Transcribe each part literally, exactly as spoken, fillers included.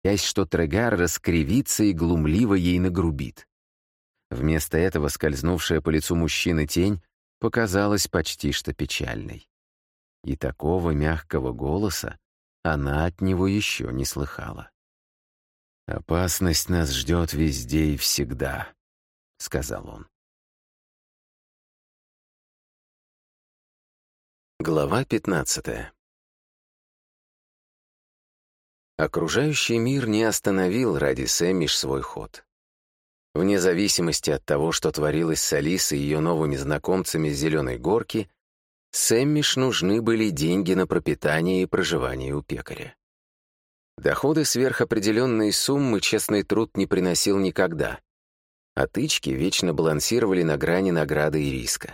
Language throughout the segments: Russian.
боясь, что Трегар раскривится и глумливо ей нагрубит. Вместо этого скользнувшая по лицу мужчины тень показалась почти что печальной. И такого мягкого голоса она от него еще не слыхала. «Опасность нас ждет везде и всегда», — сказал он. Глава пятнадцатая. Окружающий мир не остановил ради Сэммиш свой ход. Вне зависимости от того, что творилось с Алисой и ее новыми знакомцами с Зеленой горки, Сэммиш нужны были деньги на пропитание и проживание у пекаря. Доходы сверх определенной суммы честный труд не приносил никогда, а тычки вечно балансировали на грани награды и риска.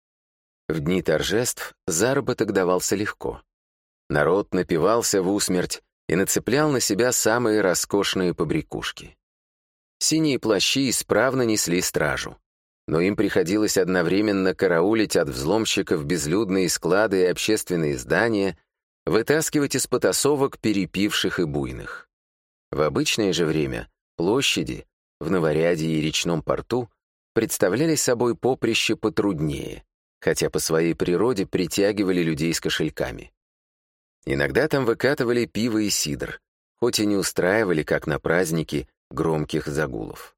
В дни торжеств заработок давался легко. Народ напивался в усмерть и нацеплял на себя самые роскошные побрякушки. Синие плащи исправно несли стражу, но им приходилось одновременно караулить от взломщиков безлюдные склады и общественные здания, вытаскивать из потасовок перепивших и буйных. В обычное же время площади в Новорядье и речном порту представляли собой поприще потруднее, хотя по своей природе притягивали людей с кошельками. Иногда там выкатывали пиво и сидр, хоть и не устраивали, как на праздники, громких загулов.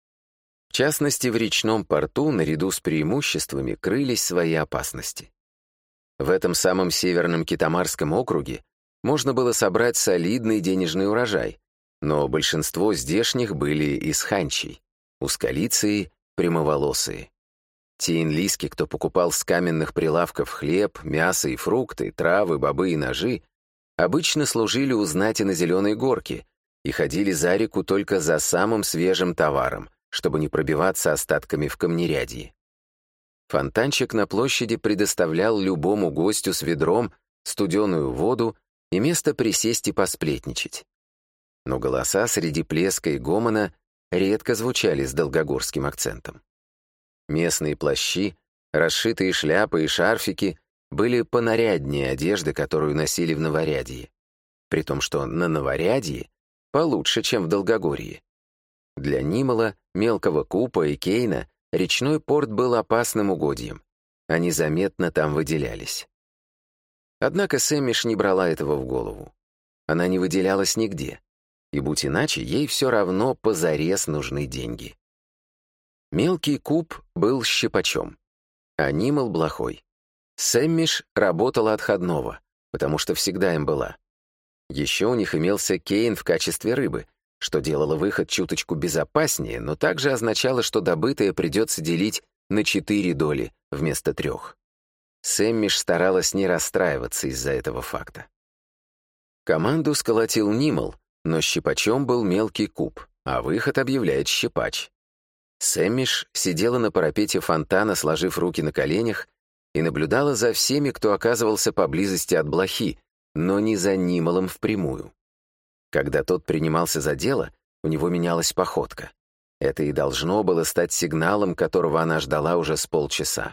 В частности, в речном порту наряду с преимуществами крылись свои опасности. В этом самом северном Китамарском округе можно было собрать солидный денежный урожай, но большинство здешних были из ханчей, узколицые, прямоволосые. Те инлиски, кто покупал с каменных прилавков хлеб, мясо и фрукты, травы, бобы и ножи, обычно служили у знати на Зеленой горке и ходили за реку только за самым свежим товаром, чтобы не пробиваться остатками в камнерядье. Фонтанчик на площади предоставлял любому гостю с ведром студеную воду и место присесть и посплетничать. Но голоса среди плеска и гомона редко звучали с долгогорским акцентом. Местные плащи, расшитые шляпы и шарфики были понаряднее одежды, которую носили в Новорядье, при том, что на Новорядье получше, чем в Долгогорье. Для Нимала, Мелкого Купа и Кейна речной порт был опасным угодьем. Они заметно там выделялись. Однако Сэммиш не брала этого в голову. Она не выделялась нигде, и, будь иначе, ей все равно позарез нужны деньги. Мелкий Куп был щипачом, а Нимал — блохой. Сэммиш работала отходного, потому что всегда им была. Еще у них имелся Кейн в качестве рыбы, что делало выход чуточку безопаснее, но также означало, что добытое придется делить на четыре доли вместо трех. Сэммиш старалась не расстраиваться из-за этого факта. Команду сколотил Нимал, но щипачом был Мелкий Куп, а выход объявляет щипач. Сэммиш сидела на парапете фонтана, сложив руки на коленях, и наблюдала за всеми, кто оказывался поблизости от блохи, но не за Нималом впрямую. Когда тот принимался за дело, у него менялась походка. Это и должно было стать сигналом, которого она ждала уже с полчаса.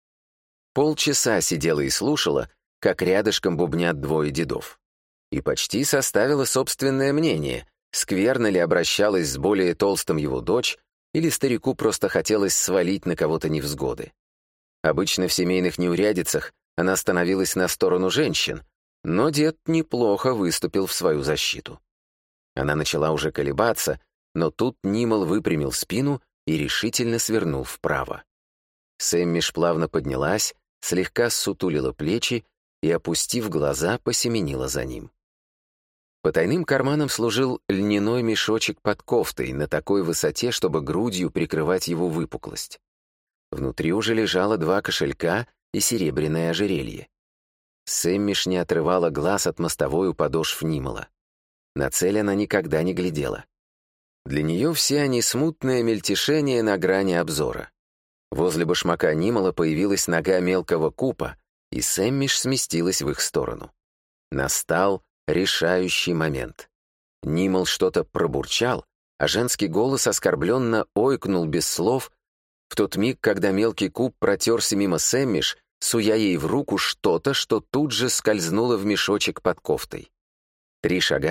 Полчаса сидела и слушала, как рядышком бубнят двое дедов. И почти составила собственное мнение, скверно ли обращалась с более толстым его дочь, или старику просто хотелось свалить на кого-то невзгоды. Обычно в семейных неурядицах она становилась на сторону женщин, но дед неплохо выступил в свою защиту. Она начала уже колебаться, но тут Нимал выпрямил спину и решительно свернул вправо. Сэммиш плавно поднялась, слегка ссутулила плечи и, опустив глаза, посеменила за ним. Потайным карманом служил льняной мешочек под кофтой на такой высоте, чтобы грудью прикрывать его выпуклость. Внутри уже лежало два кошелька и серебряное ожерелье. Сэммиш не отрывала глаз от мостовой у подошв Нимала. На цель она никогда не глядела. Для нее все они смутное мельтешение на грани обзора. Возле башмака Нимала появилась нога Мелкого Купа, и Сэммиш сместилась в их сторону. Настал решающий момент. Нимал что-то пробурчал, а женский голос оскорбленно ойкнул без слов в тот миг, когда Мелкий Куп протерся мимо Сэммиш, суя ей в руку что-то, что тут же скользнуло в мешочек под кофтой. Три шага,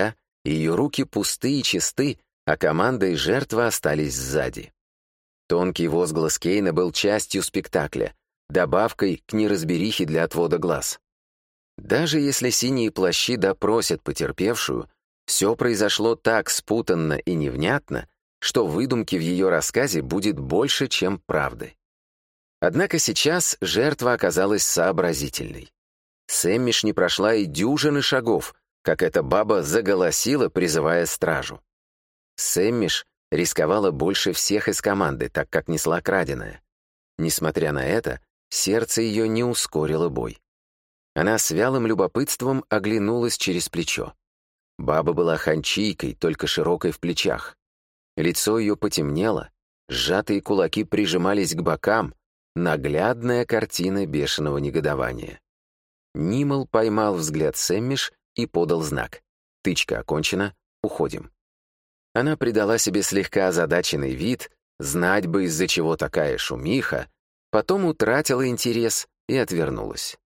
ее руки пусты и чисты, а команда и жертва остались сзади. Тонкий возглас Кейна был частью спектакля, добавкой к неразберихе для отвода глаз. Даже если синие плащи допросят потерпевшую, все произошло так спутанно и невнятно, что выдумки в ее рассказе будет больше, чем правды. Однако сейчас жертва оказалась сообразительной. Сэммиш не прошла и дюжины шагов, как эта баба заголосила, призывая стражу. Сэммиш рисковала больше всех из команды, так как несла краденое. Несмотря на это, сердце ее не ускорило бой. Она с вялым любопытством оглянулась через плечо. Баба была ханчийкой, только широкой в плечах. Лицо ее потемнело, сжатые кулаки прижимались к бокам, наглядная картина бешеного негодования. Нимал поймал взгляд Сэммиш и подал знак. Тычка окончена, уходим. Она придала себе слегка озадаченный вид, знать бы, из-за чего такая шумиха, потом утратила интерес и отвернулась.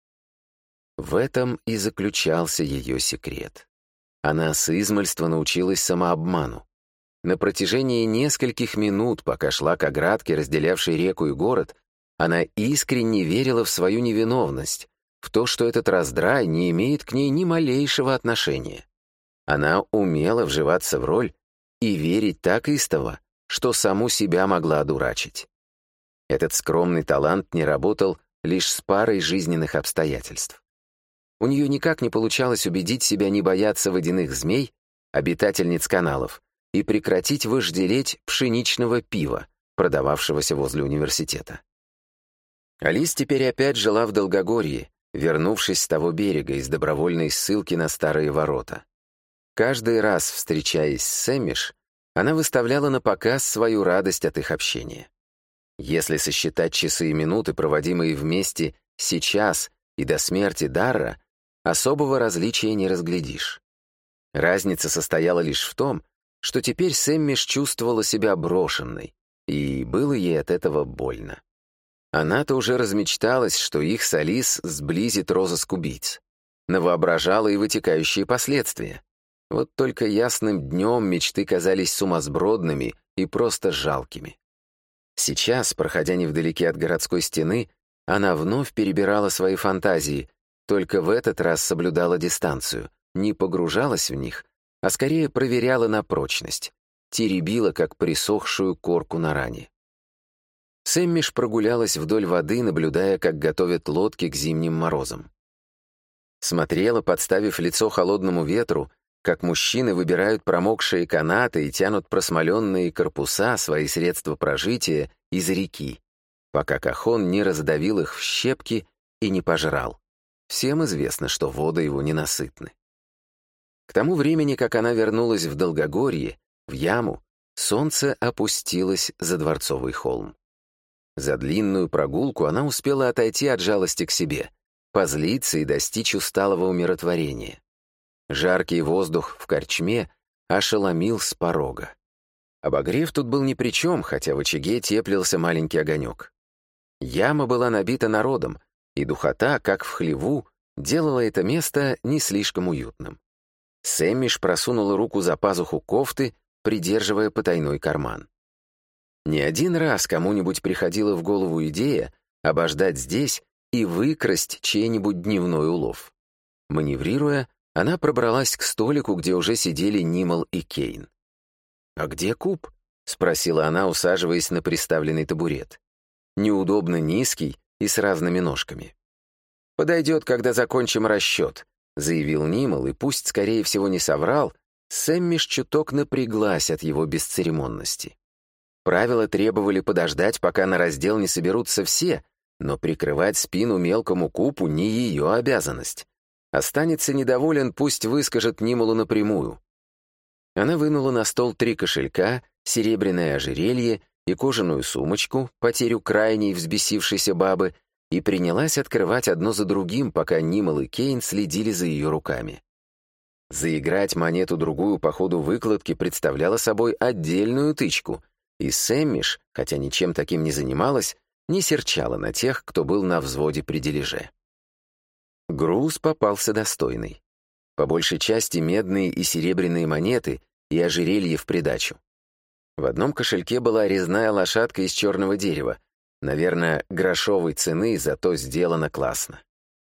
В этом и заключался ее секрет. Она с измальства научилась самообману. На протяжении нескольких минут, пока шла к оградке, разделявшей реку и город, она искренне верила в свою невиновность, в то, что этот раздрай не имеет к ней ни малейшего отношения. Она умела вживаться в роль и верить так истово, что саму себя могла одурачить. Этот скромный талант не работал лишь с парой жизненных обстоятельств. У нее никак не получалось убедить себя не бояться водяных змей, обитательниц каналов, и прекратить вожделеть пшеничного пива, продававшегося возле университета. Алис теперь опять жила в Долгогорье, вернувшись с того берега из добровольной ссылки на старые ворота. Каждый раз, встречаясь с Сэммиш, она выставляла на показ свою радость от их общения. Если сосчитать часы и минуты, проводимые вместе сейчас и до смерти Дарра, особого различия не разглядишь. Разница состояла лишь в том, что теперь Сэммиш чувствовала себя брошенной, и было ей от этого больно. Она-то уже размечталась, что их с Алис сблизит розыск убийц. Навоображала и вытекающие последствия. Вот только ясным днем мечты казались сумасбродными и просто жалкими. Сейчас, проходя невдалеке от городской стены, она вновь перебирала свои фантазии, только в этот раз соблюдала дистанцию, не погружалась в них, а скорее проверяла на прочность, теребила, как присохшую корку на ране. Сэммиш прогулялась вдоль воды, наблюдая, как готовят лодки к зимним морозам. Смотрела, подставив лицо холодному ветру, как мужчины выбирают промокшие канаты и тянут просмоленные корпуса, свои средства прожития, из реки, пока Кахон не раздавил их в щепки и не пожрал. Всем известно, что воды его ненасытны. К тому времени, как она вернулась в Долгогорье, в яму, солнце опустилось за Дворцовый холм. За длинную прогулку она успела отойти от жалости к себе, позлиться и достичь усталого умиротворения. Жаркий воздух в корчме ошеломил с порога. Обогрев тут был ни при чем, хотя в очаге теплился маленький огонек. Яма была набита народом, и духота, как в хлеву, делала это место не слишком уютным. Сэммиш просунула руку за пазуху кофты, придерживая потайной карман. Не один раз кому-нибудь приходила в голову идея обождать здесь и выкрасть чей-нибудь дневной улов. Маневрируя, она пробралась к столику, где уже сидели Нимал и Кейн. «А где куб?» — спросила она, усаживаясь на приставленный табурет. Неудобно низкий и с разными ножками. «Подойдет, когда закончим расчет», — заявил Нимал, и пусть, скорее всего, не соврал, Сэммиш чуток напряглась от его бесцеремонности. Правила требовали подождать, пока на раздел не соберутся все, но прикрывать спину мелкому купу не ее обязанность. Останется недоволен, пусть выскажет Нималу напрямую. Она вынула на стол три кошелька, серебряное ожерелье и кожаную сумочку, потерю крайней взбесившейся бабы, и принялась открывать одно за другим, пока Нимал и Кейн следили за ее руками. Заиграть монету-другую по ходу выкладки представляла собой отдельную тычку, и Сэммиш, хотя ничем таким не занималась, не серчала на тех, кто был на взводе при дележе. Груз попался достойный. по большей части медные и серебряные монеты и ожерелье в придачу. В одном кошельке была резная лошадка из черного дерева, наверное, грошовой цены, зато сделано классно.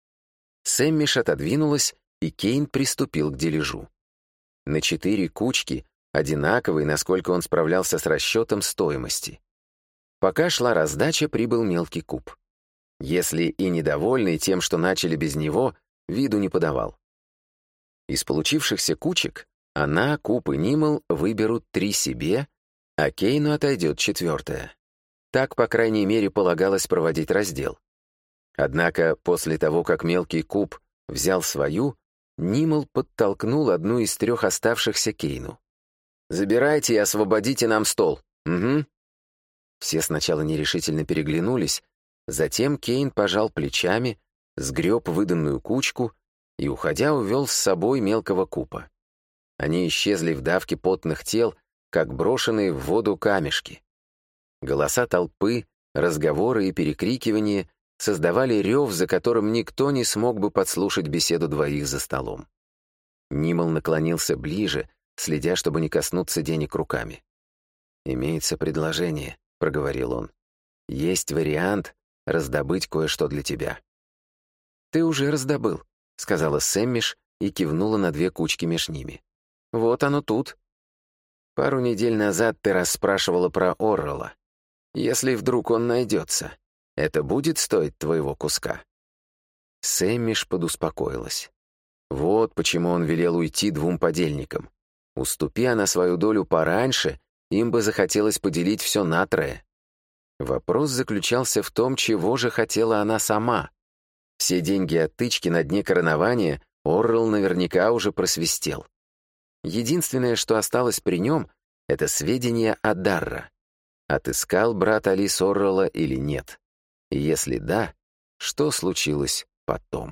Сэммиш отодвинулась, и Кейн приступил к дележу. На четыре кучки, одинаковые, насколько он справлялся с расчетом стоимости. Пока шла раздача, прибыл мелкий куб. Если и недовольный тем, что начали без него, виду не подавал. Из получившихся кучек она, Куб и Нимл выберут три себе, а Кейну отойдет четвертая. Так, по крайней мере, полагалось проводить раздел. Однако после того, как мелкий Куб взял свою, Нимл подтолкнул одну из трех оставшихся Кейну. «Забирайте и освободите нам стол». «Угу». Все сначала нерешительно переглянулись, затем Кейн пожал плечами, сгреб выданную кучку и, уходя, увел с собой мелкого Купа. Они исчезли в давке потных тел, как брошенные в воду камешки. Голоса толпы, разговоры и перекрикивания создавали рев, за которым никто не смог бы подслушать беседу двоих за столом. Нимл наклонился ближе, следя, чтобы не коснуться денег руками. «Имеется предложение», — проговорил он. «Есть вариант раздобыть кое-что для тебя». «Ты уже раздобыл», — сказала Сэммиш и кивнула на две кучки меж ними. «Вот оно тут. Пару недель назад ты расспрашивала про Оррелла. Если вдруг он найдется, это будет стоить твоего куска?» Сэммиш подуспокоилась. Вот почему он велел уйти двум подельникам. Уступи она свою долю пораньше, им бы захотелось поделить все натрое. Вопрос заключался в том, чего же хотела она сама. Все деньги от тычки на дне коронования Оррелл наверняка уже просвистел. Единственное, что осталось при нем, это сведения о Дарра. Отыскал брат Алис Оррелла или нет? И если да, что случилось потом?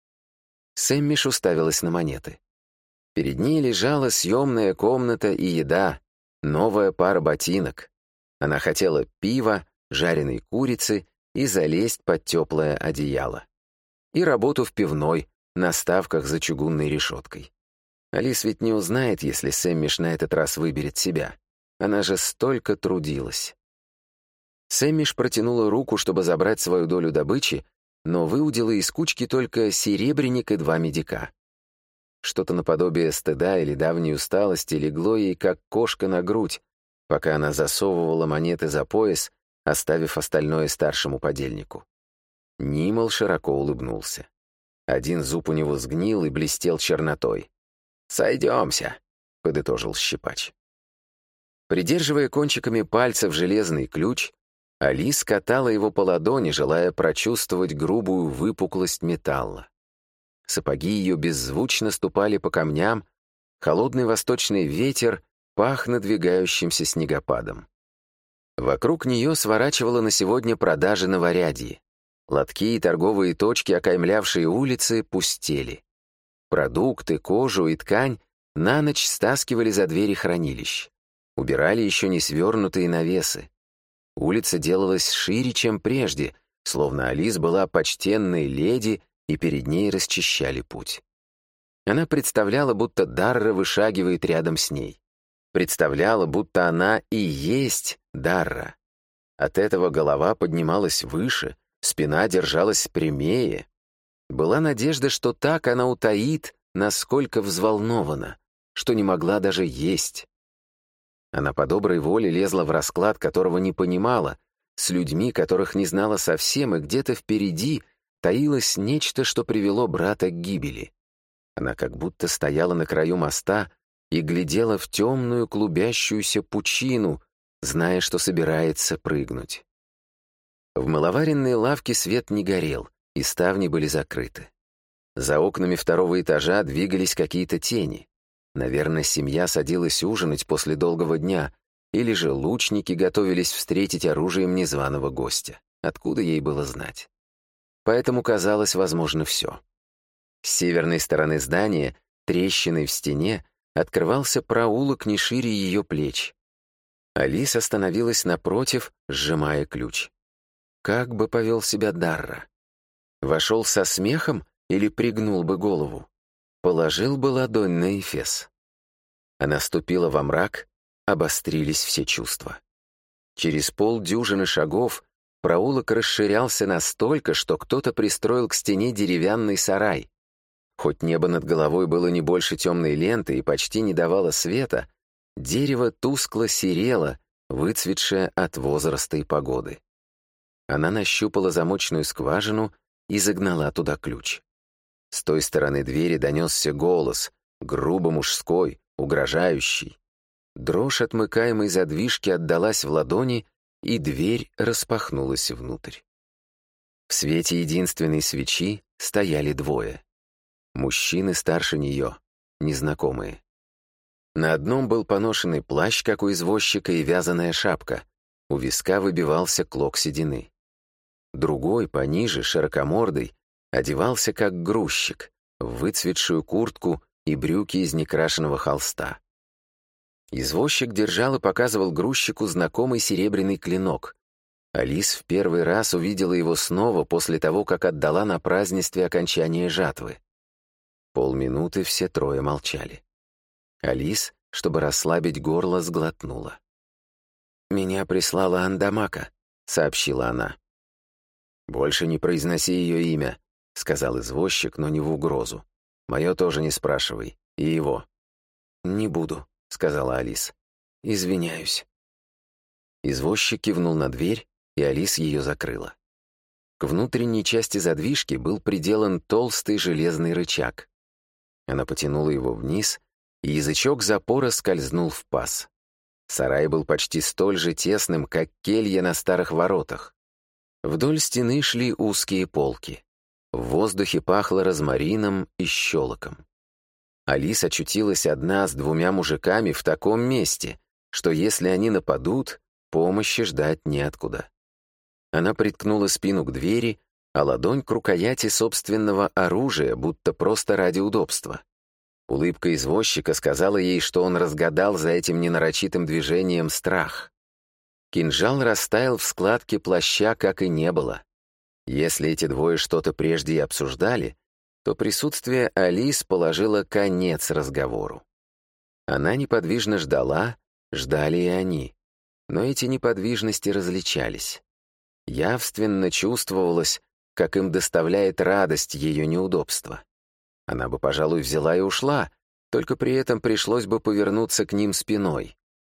Сэммиш уставилась на монеты. Перед ней лежала съемная комната и еда, новая пара ботинок. Она хотела пива, жареной курицы и залезть под теплое одеяло. И работу в пивной, на ставках за чугунной решеткой. Алис ведь не узнает, если Сэммиш на этот раз выберет себя. Она же столько трудилась. Сэммиш протянула руку, чтобы забрать свою долю добычи, но выудила из кучки только серебряник и два медика. Что-то наподобие стыда или давней усталости легло ей, как кошка на грудь, пока она засовывала монеты за пояс, оставив остальное старшему подельнику. Нимл широко улыбнулся. Один зуб у него сгнил и блестел чернотой. «Сойдемся», — подытожил щипач. Придерживая кончиками пальцев железный ключ, Алис катала его по ладони, желая прочувствовать грубую выпуклость металла. Сапоги ее беззвучно ступали по камням, холодный восточный ветер пах надвигающимся снегопадом. Вокруг нее сворачивало на сегодня продажи новарядье. Лотки и торговые точки, окаймлявшие улицы, пустели. Продукты, кожу и ткань на ночь стаскивали за двери хранилищ. Убирали еще не свернутые навесы. Улица делалась шире, чем прежде, словно Алис была почтенной леди, и перед ней расчищали путь. Она представляла, будто Дарра вышагивает рядом с ней. Представляла, будто она и есть Дарра. От этого голова поднималась выше, спина держалась прямее. Была надежда, что так она утаит, насколько взволнована, что не могла даже есть. Она по доброй воле лезла в расклад, которого не понимала, с людьми, которых не знала совсем, и где-то впереди таилось нечто, что привело брата к гибели. Она как будто стояла на краю моста и глядела в темную клубящуюся пучину, зная, что собирается прыгнуть. В маловаренной лавке свет не горел, и ставни были закрыты. За окнами второго этажа двигались какие-то тени. Наверное, семья садилась ужинать после долгого дня, или же лучники готовились встретить оружием незваного гостя. Откуда ей было знать? Поэтому казалось возможно все. С северной стороны здания, трещиной в стене, открывался проулок не шире ее плеч. Алис остановилась напротив, сжимая ключ. Как бы повел себя Дарра? Вошел со смехом или пригнул бы голову? положил бы ладонь на эфес. Она ступила во мрак, обострились все чувства. Через полдюжины шагов проулок расширялся настолько, что кто-то пристроил к стене деревянный сарай. Хоть небо над головой было не больше темной ленты и почти не давало света, дерево тускло серело, выцветшее от возраста и погоды. Она нащупала замочную скважину и загнала туда ключ. С той стороны двери донесся голос, грубо мужской, угрожающий. Дрожь отмыкаемой задвижки отдалась в ладони, и дверь распахнулась внутрь. В свете единственной свечи стояли двое. Мужчины старше нее, незнакомые. На одном был поношенный плащ, как у извозчика, и вязаная шапка. У виска выбивался клок седины. Другой, пониже, широкомордый, одевался как грузчик, в выцветшую куртку и брюки из некрашенного холста. Извозчик держал и показывал грузчику знакомый серебряный клинок. Алис в первый раз увидела его снова после того, как отдала на празднестве окончания жатвы. Полминуты все трое молчали. Алис, чтобы расслабить горло, сглотнула. «Меня прислала Андамака», — сообщила она. «Больше не произноси ее имя», — сказал извозчик, но не в угрозу. «Мое тоже не спрашивай. И его». «Не буду», — сказала Алис. «Извиняюсь». Извозчик кивнул на дверь, и Алис ее закрыла. К внутренней части задвижки был приделан толстый железный рычаг. Она потянула его вниз, и язычок запора скользнул в паз. Сарай был почти столь же тесным, как келья на старых воротах. Вдоль стены шли узкие полки. В воздухе пахло розмарином и щелоком. Алис очутилась одна с двумя мужиками в таком месте, что если они нападут, помощи ждать неоткуда. Она приткнула спину к двери, а ладонь к рукояти собственного оружия, будто просто ради удобства. Улыбка извозчика сказала ей, что он разгадал за этим ненарочитым движением страх. Кинжал растаял в складке плаща, как и не было. Если эти двое что-то прежде и обсуждали, то присутствие Алис положило конец разговору. Она неподвижно ждала, ждали и они, но эти неподвижности различались. Явственно чувствовалось, как им доставляет радость ее неудобство. Она бы, пожалуй, взяла и ушла, только при этом пришлось бы повернуться к ним спиной.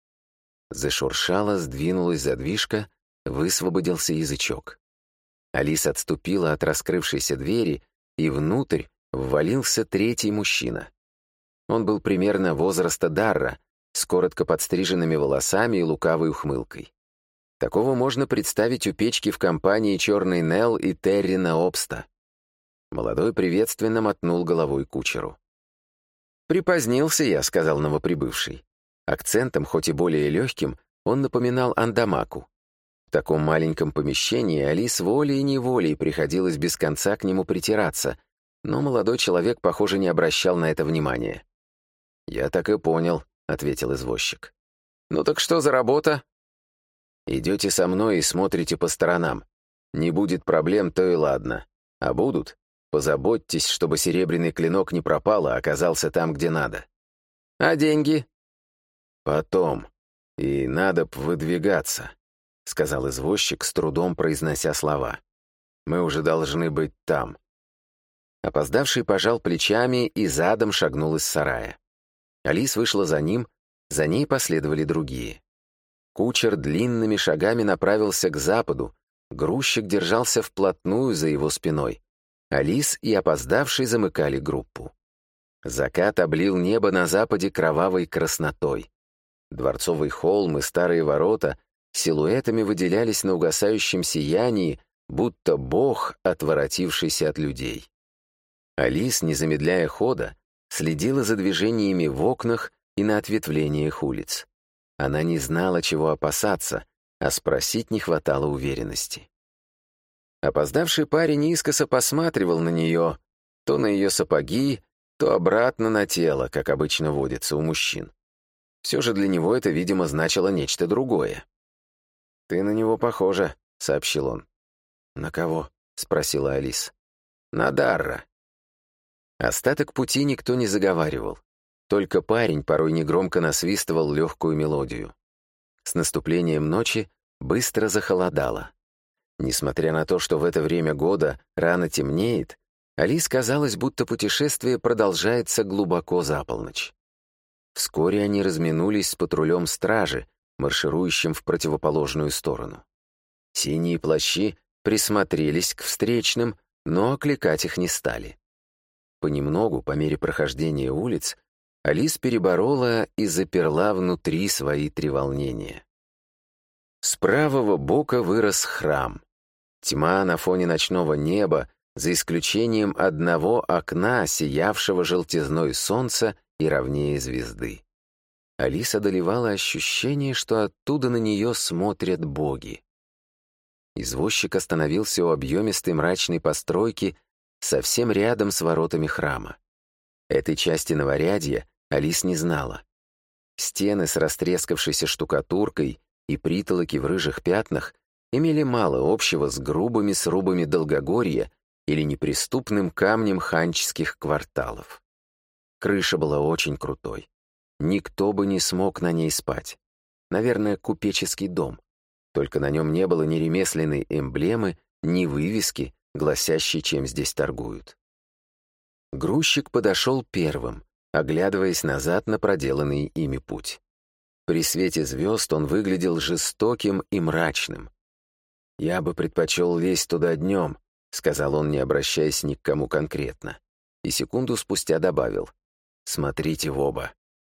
Зашуршала, сдвинулась задвижка, высвободился язычок. Алис отступила от раскрывшейся двери, и внутрь ввалился третий мужчина. Он был примерно возраста Дарра, с коротко подстриженными волосами и лукавой ухмылкой. Такого можно представить у печки в компании Черный Нел и Террина Обста. Молодой приветственно мотнул головой кучеру. «Припозднился я», — сказал новоприбывший. Акцентом, хоть и более легким, он напоминал Андамаку. В таком маленьком помещении Алис волей и неволей приходилось без конца к нему притираться, но молодой человек, похоже, не обращал на это внимания. «Я так и понял», — ответил извозчик. «Ну так что за работа?» «Идете со мной и смотрите по сторонам. Не будет проблем, то и ладно. А будут? Позаботьтесь, чтобы серебряный клинок не пропал, а оказался там, где надо. А деньги?» «Потом. И надо б выдвигаться», — сказал извозчик, с трудом произнося слова. «Мы уже должны быть там». Опоздавший пожал плечами и задом шагнул из сарая. Алис вышла за ним, за ней последовали другие. Кучер длинными шагами направился к западу, грузчик держался вплотную за его спиной. Алис и опоздавший замыкали группу. Закат облил небо на западе кровавой краснотой. Дворцовый холм и старые ворота силуэтами выделялись на угасающем сиянии, будто бог, отворотившийся от людей. Алис, не замедляя хода, следила за движениями в окнах и на ответвлениях улиц. Она не знала, чего опасаться, а спросить не хватало уверенности. Опоздавший парень искоса посматривал на нее, то на ее сапоги, то обратно на тело, как обычно водится у мужчин. Все же для него это, видимо, значило нечто другое. «Ты на него похожа», — сообщил он. «На кого?» — спросила Алис. «На Дарра». Остаток пути никто не заговаривал. Только парень порой негромко насвистывал легкую мелодию. С наступлением ночи быстро захолодало. Несмотря на то, что в это время года рано темнеет, Алис казалось, будто путешествие продолжается глубоко за полночь. Вскоре они разминулись с патрулем стражи, марширующим в противоположную сторону. Синие плащи присмотрелись к встречным, но окликать их не стали. Понемногу, по мере прохождения улиц, Алис переборола и заперла внутри свои треволнения. С правого бока вырос храм. Тьма на фоне ночного неба, за исключением одного окна, сиявшего желтизной солнца и ровнее звезды. Алис одолевала ощущение, что оттуда на нее смотрят боги. Извозчик остановился у объемистой мрачной постройки совсем рядом с воротами храма. Этой части Новорядья Алис не знала. Стены с растрескавшейся штукатуркой и притолоки в рыжих пятнах имели мало общего с грубыми срубами Долгогорья или неприступным камнем ханческих кварталов. Крыша была очень крутой. Никто бы не смог на ней спать. Наверное, купеческий дом. Только на нем не было ни ремесленной эмблемы, ни вывески, гласящей, чем здесь торгуют. Грузчик подошел первым, оглядываясь назад на проделанный ими путь. При свете звезд он выглядел жестоким и мрачным. «Я бы предпочел лезть туда днем», — сказал он, не обращаясь ни к кому конкретно. И секунду спустя добавил: «Смотрите в оба».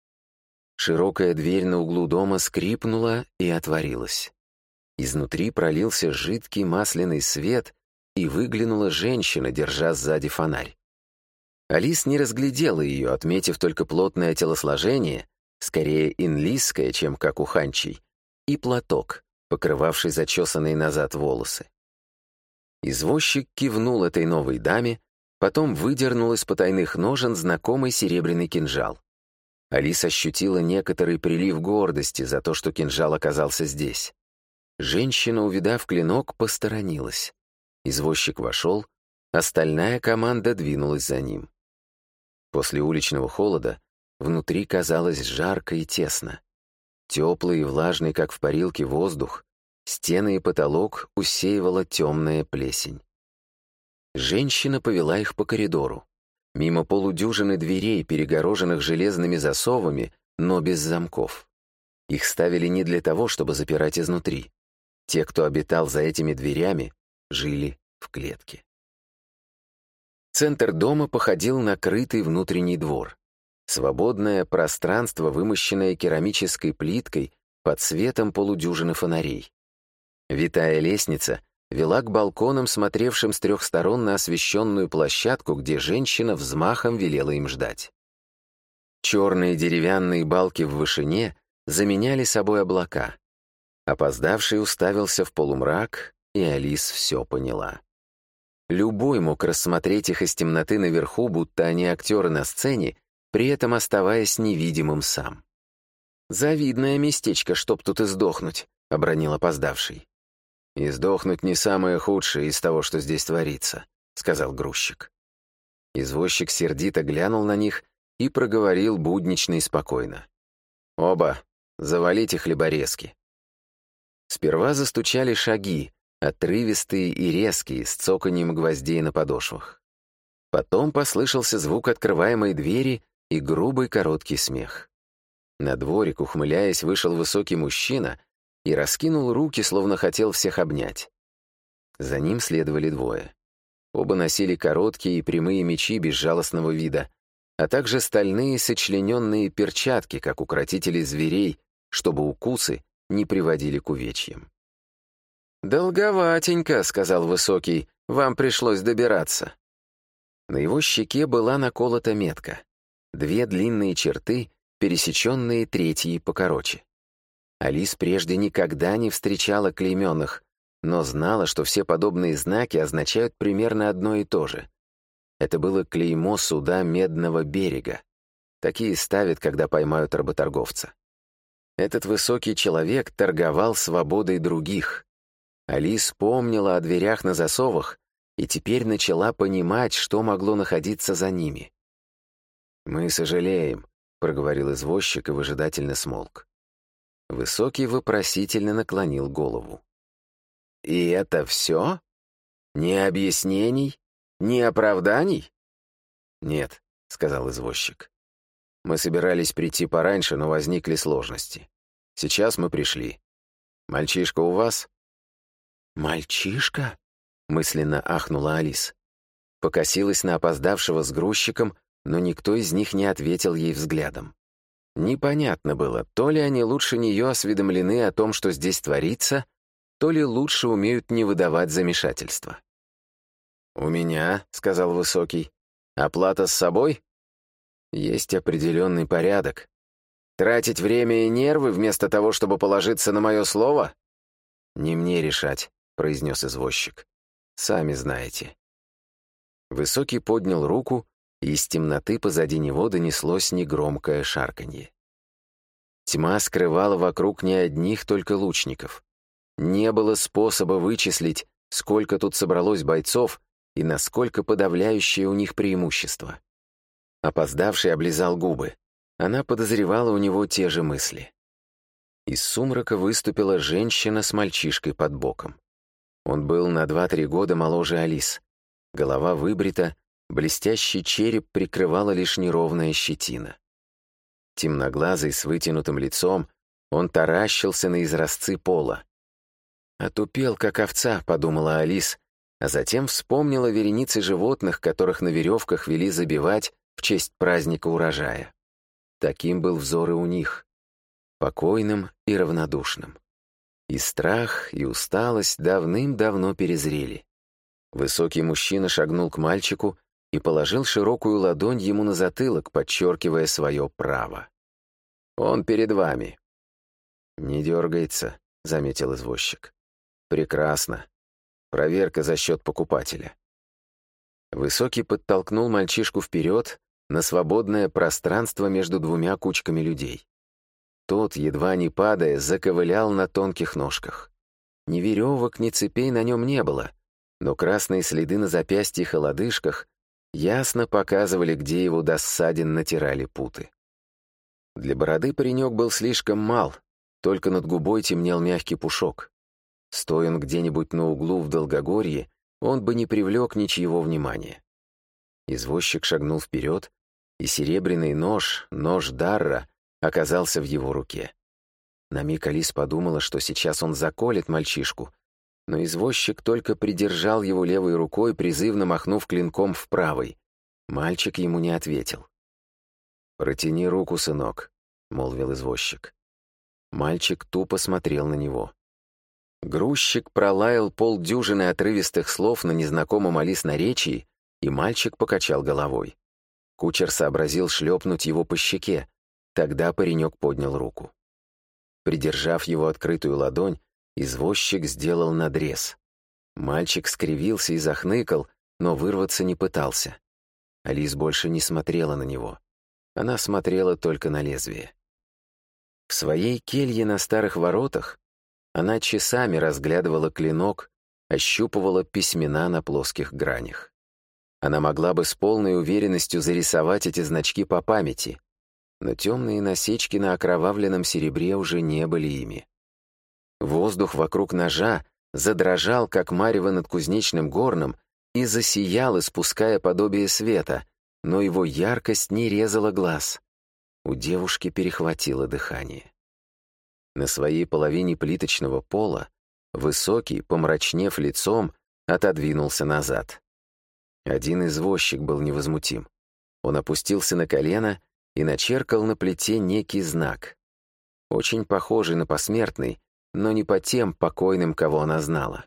Широкая дверь на углу дома скрипнула и отворилась. Изнутри пролился жидкий масляный свет, и выглянула женщина, держа сзади фонарь. Алис не разглядела ее, отметив только плотное телосложение, скорее инлисское, чем как у ханчей, и платок, покрывавший зачесанные назад волосы. Извозчик кивнул этой новой даме, потом выдернул из потайных ножен знакомый серебряный кинжал. Алис ощутила некоторый прилив гордости за то, что кинжал оказался здесь. Женщина, увидав клинок, посторонилась. Извозчик вошел, остальная команда двинулась за ним. После уличного холода внутри казалось жарко и тесно. Теплый и влажный, как в парилке, воздух, стены и потолок усеивала темная плесень. Женщина повела их по коридору, мимо полудюжины дверей, перегороженных железными засовами, но без замков. Их ставили не для того, чтобы запирать изнутри. Те, кто обитал за этими дверями, жили в клетке. Центр дома походил на крытый внутренний двор. Свободное пространство, вымощенное керамической плиткой под светом полудюжины фонарей. Витая лестница вела к балконам, смотревшим с трех сторон на освещенную площадку, где женщина взмахом велела им ждать. Черные деревянные балки в вышине заменяли собой облака. Опоздавший уставился в полумрак, и Алис все поняла. Любой мог рассмотреть их из темноты наверху, будто они актеры на сцене, при этом оставаясь невидимым сам. «Завидное местечко, чтоб тут и сдохнуть», — обронил опоздавший. «И сдохнуть не самое худшее из того, что здесь творится», — сказал грузчик. Извозчик сердито глянул на них и проговорил буднично и спокойно. «Оба, завалите хлеборезки». Сперва застучали шаги, отрывистые и резкие, с цоканьем гвоздей на подошвах. Потом послышался звук открываемой двери и грубый короткий смех. На дворик, ухмыляясь, вышел высокий мужчина и раскинул руки, словно хотел всех обнять. За ним следовали двое. Оба носили короткие и прямые мечи безжалостного вида, а также стальные сочлененные перчатки, как укротители зверей, чтобы укусы не приводили к увечьям. «Долговатенько», — сказал высокий, — «вам пришлось добираться». На его щеке была наколота метка. Две длинные черты, пересеченные третьей покороче. Алис прежде никогда не встречала клейменных, но знала, что все подобные знаки означают примерно одно и то же. Это было клеймо суда Медного берега. Такие ставят, когда поймают работорговца. Этот высокий человек торговал свободой других. Алис помнила о дверях на засовах и теперь начала понимать, что могло находиться за ними. «Мы сожалеем», — проговорил извозчик и выжидательно смолк. Высокий вопросительно наклонил голову. «И это все? Ни объяснений, ни оправданий?» «Нет», — сказал извозчик. «Мы собирались прийти пораньше, но возникли сложности. Сейчас мы пришли. Мальчишка у вас?» «Мальчишка?» — мысленно ахнула Алис. Покосилась на опоздавшего с грузчиком, но никто из них не ответил ей взглядом. Непонятно было, то ли они лучше нее осведомлены о том, что здесь творится, то ли лучше умеют не выдавать замешательства. «У меня», — сказал Высокий, — «оплата с собой?» «Есть определенный порядок. Тратить время и нервы вместо того, чтобы положиться на мое слово?» «Не мне решать», — произнес извозчик. «Сами знаете». Высокий поднял руку, и из темноты позади него донеслось негромкое шарканье. Тьма скрывала вокруг не одних только лучников. Не было способа вычислить, сколько тут собралось бойцов и насколько подавляющее у них преимущество. Опоздавший облизал губы. Она подозревала у него те же мысли. Из сумрака выступила женщина с мальчишкой под боком. Он был на два-три года моложе Алис. Голова выбрита, блестящий череп прикрывала лишь неровная щетина. Темноглазый, с вытянутым лицом, он таращился на изразцы пола. «Отупел, как овца», — подумала Алис, а затем вспомнила вереницы животных, которых на веревках вели забивать в честь праздника урожая. Таким был взор и у них, покойным и равнодушным. И страх, и усталость давным-давно перезрели. Высокий мужчина шагнул к мальчику и положил широкую ладонь ему на затылок, подчеркивая свое право. «Он перед вами». «Не дергается», — заметил извозчик. «Прекрасно. Проверка за счет покупателя». Высокий подтолкнул мальчишку вперед на свободное пространство между двумя кучками людей. Тот, едва не падая, заковылял на тонких ножках. Ни веревок, ни цепей на нем не было, но красные следы на запястьях и лодыжках ясно показывали, где его до ссадин натирали путы. Для бороды паренек был слишком мал, только над губой темнел мягкий пушок. Стоя он где-нибудь на углу в Долгогорье, он бы не привлек ничьего внимания. Извозчик шагнул вперед, и серебряный нож, нож Дарра, оказался в его руке. На миг Алис подумала, что сейчас он заколет мальчишку, но извозчик только придержал его левой рукой, призывно махнув клинком в правой. Мальчик ему не ответил. «Протяни руку, сынок», — молвил извозчик. Мальчик тупо смотрел на него. Грузчик пролаял полдюжины отрывистых слов на незнакомом Алис наречии, и мальчик покачал головой. Кучер сообразил шлепнуть его по щеке. Тогда паренек поднял руку. Придержав его открытую ладонь, извозчик сделал надрез. Мальчик скривился и захныкал, но вырваться не пытался. Алис больше не смотрела на него. Она смотрела только на лезвие. В своей келье на старых воротах она часами разглядывала клинок, ощупывала письмена на плоских гранях. Она могла бы с полной уверенностью зарисовать эти значки по памяти, но темные насечки на окровавленном серебре уже не были ими. Воздух вокруг ножа задрожал, как марево над кузнечным горном, и засиял, испуская подобие света, но его яркость не резала глаз. У девушки перехватило дыхание. На своей половине плиточного пола Высокий, помрачнев лицом, отодвинулся назад. Один извозчик был невозмутим. Он опустился на колено и начеркал на плите некий знак. Очень похожий на посмертный, но не по тем покойным, кого она знала.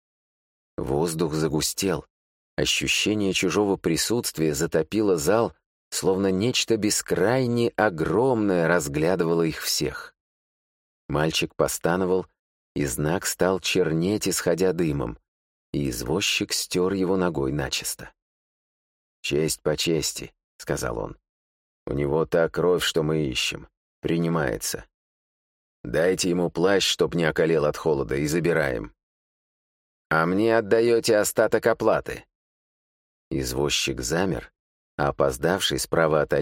Воздух загустел. Ощущение чужого присутствия затопило зал, словно нечто бескрайне огромное разглядывало их всех. Мальчик постановал, и знак стал чернеть, исходя дымом, и извозчик стер его ногой начисто. «Честь по чести», — сказал он. «У него та кровь, что мы ищем. Принимается. Дайте ему плащ, чтоб не околел от холода, и забираем». «А мне отдаете остаток оплаты». Извозчик замер, а опоздавший справа от